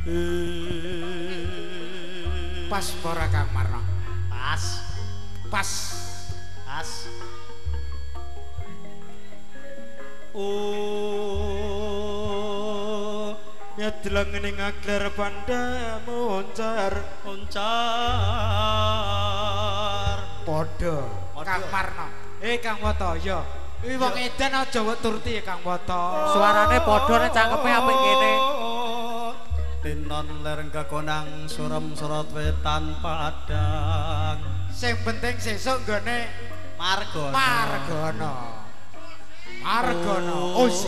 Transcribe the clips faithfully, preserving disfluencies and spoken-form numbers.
Pas ora Kang Marno. Pas. Pas. Pas. Oh, nyadlang ning aglar panda moncar, moncar. Padha Kang Marno. Eh Kang Woto, ya. Kuwi wong edan aja wek turti Kang Woto. Suarane padha nek cangkepe apik kene. Tinon lereng kekonang surem sorot wetan padang. Sing penting sesuk nggone Margono. Margono. Margono. Oh sih.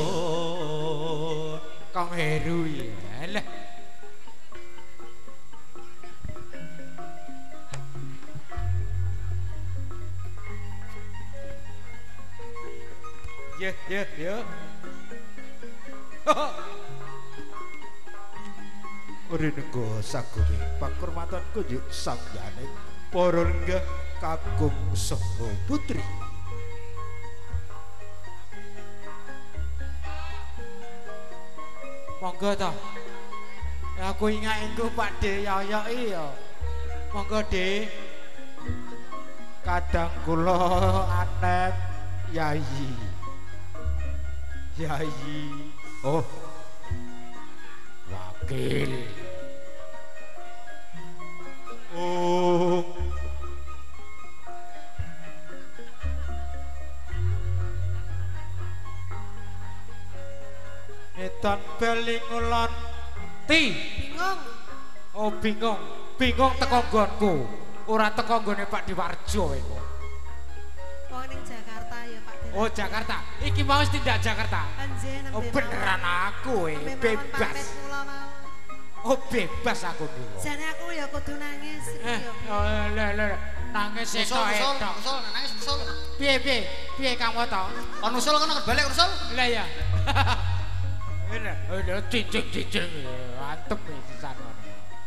Kang Heru ya. Lah. Ya, ya, ya. Ora nego sagone pakurmatanku njuk sanggane para lenggah kakung saha putri. Monggo ta. Aku ingat engko Pak De yoyoki ya. Monggo De. Kadang kula anet Yayi. Yayi. Oh. Wakil. Oh. Edan beling ulon ti bingung. Oh bingung, bingung teko nggonku. Ora teko nggone Pak Diwarjo iku. Wong ning Jakarta ya Pak Dir. Oh Jakarta. Iki mau wis tindak Jakarta. Panjen Oh beneran aku eh bebas. Oh bebas aku iki. Jane aku ya kudu nangis. Eh, oh lho lho nangis Usul, etok usul, etok. usul, nangis usul. Piye piye? Piye Kang Woto? Kon usul kan balik usul. Lah ya. Ini, ini cincin-cincin, antem nih sisan ngono.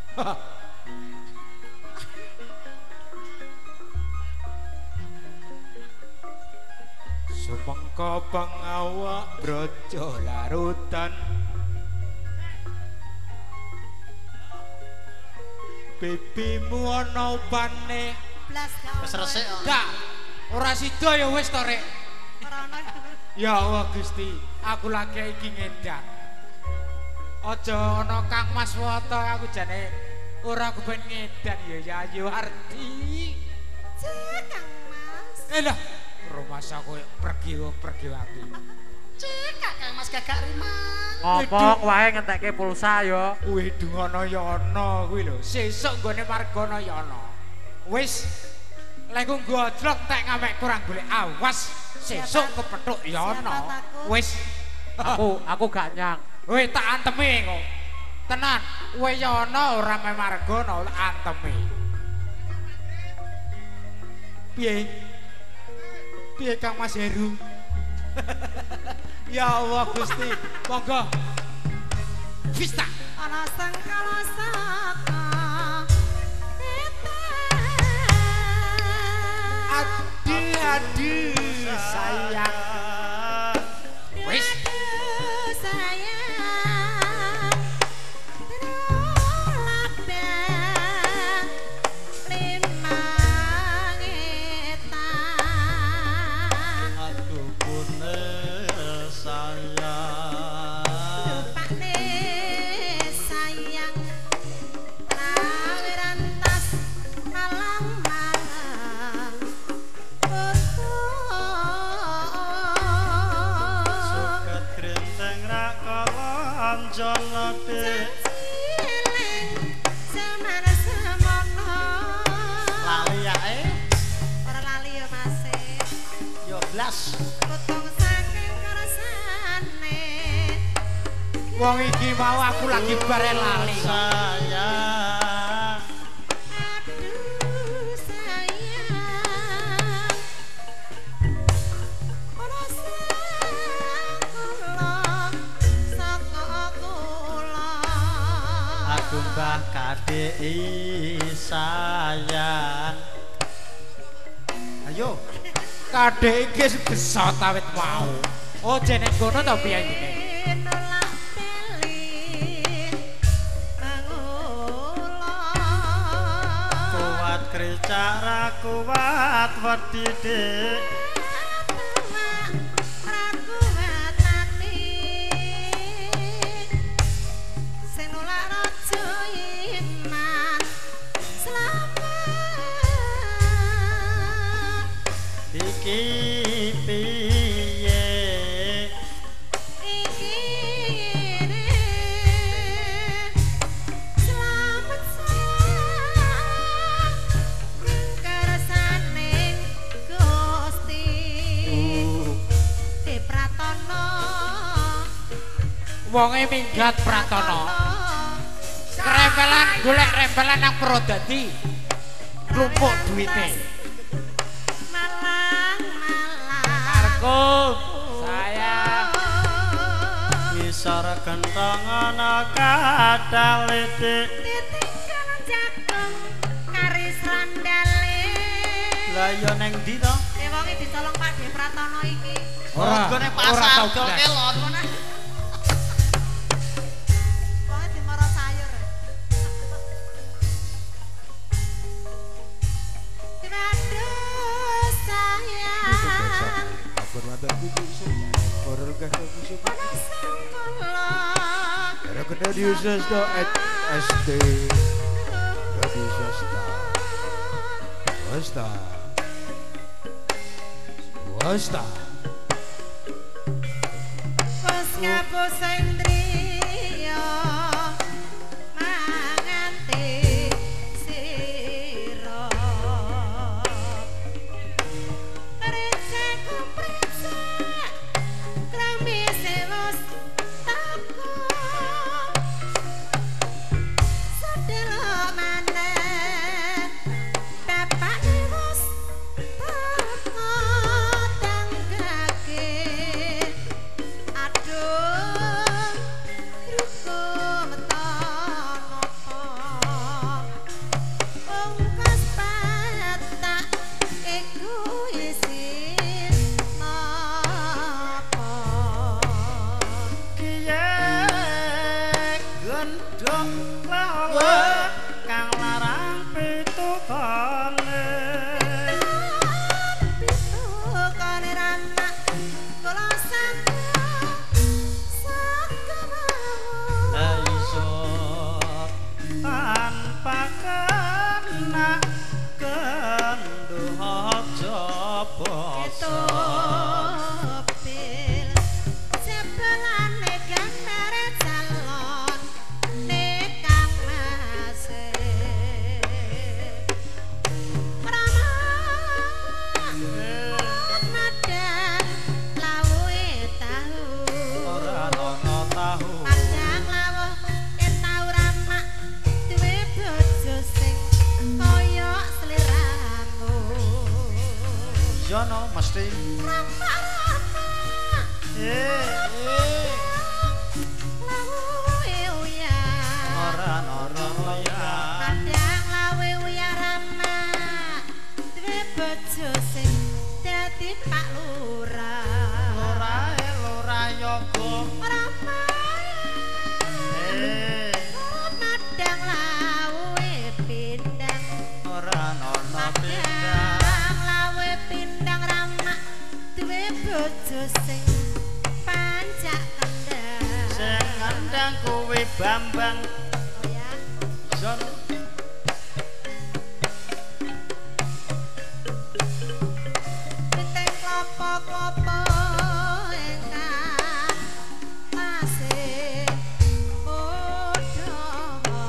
Sumengko pengawak brojo larutan, pipimu ana upane. Blas gak. Wis resik kok. Gak, ora sida ya wis to rek. Ora ono. Ya Allah Gusti, aku lagi iki ngedan. Aja ana Kang Mas Woto aku jane ora kepen ngedan ya Yayu Ardi. Cek Kang Mas. Eh lah, rumah aku pergi pergi ati. Cek Kang Mas gagak rimang. Ngomong wae ngentekke pulsa ya. Kuwi dungono ya ana kuwi lho. Sesuk nggone Margono ya ana. Wis lek ku godlok tek ngamek kurang golek awas. Sesuk kepethuk ya ana. Wis Aku aku gak nyang. Weh tak antemi kok. Tenan, kowe ya ana ora me Margono antemi. Piye? Piye Kang Mas Heru? Ya Allah Gusti, monggo. Pista. Ana sangkala saka. Adi adi sayang. Wis wong iki mau aku lagi bare lali sayang. Aduh sayang. Ana sakula saka kula. Aku mbah kadheki sayang. Ayo. kadhek iki besot awit mau. Oh jene ngono to piye iki? cara kuat wedi dik iki piye iki selamat kersane Gusti Di Pratono wonge minggat Pratono krempelan golek rempelan nang Prodadi klumpuk duwite sayang ngisor kentongan kadal dik ditinggal jagung karis randale lah ya neng ndi to e wonge dicolong Pak De Pratono iki ora gone ora pasar tau dol blas. kelon wonge dimara sayur Waduh sayang Bermata kuku saja. Orang kata kuku. panas kula Ada kena diusas do at S T. Tadi swasta. Swasta. Swasta. Pas ngapus indriya manganti sira Recek kumrecek klambi sewos tako Sedelo maneh bapak wis tako tanggake Aduh, ruko meton apa Ungkas patak iku isin apa kiye gendong lawa kang larang pitukane Pitukane ranak kula saka saka mawon la iso tanpa kena kenduh aja basa Etopil sebelane gambar calon nekang masih Rama madang lawuhe tahu ora ana tahu Madang lawuh yen tau ramak duwe bojo sing kaya sliramu jono mesti Ramak-ramak eh eh lawuhe uyah ora ana ya Kadang lawe uyah ramak duwe bojo sing dadi Pak Lurah lurae lurah yoga Ramak eh Madang lawe pindang ora ana beda Madang lawe pindang ramak duwe bojo sing pancak kendang sing ngandang kuwi Bambang Oh ya Jon Piting klopo-klopo ingkang tasih bodho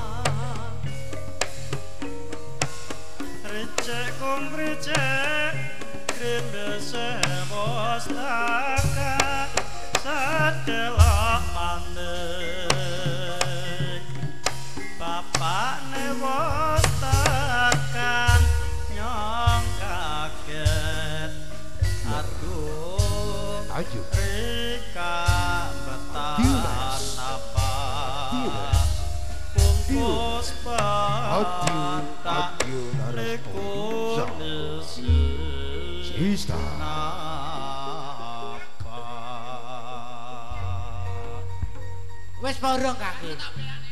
recek kum recek kreme semos taka sadelok maneh bapakne wis tekan nyong kaget aduh Aju. Rika betan Diles. apa Diles. bungkus Adieu, patah adieu, Naruto. Sista. Wis porong kaki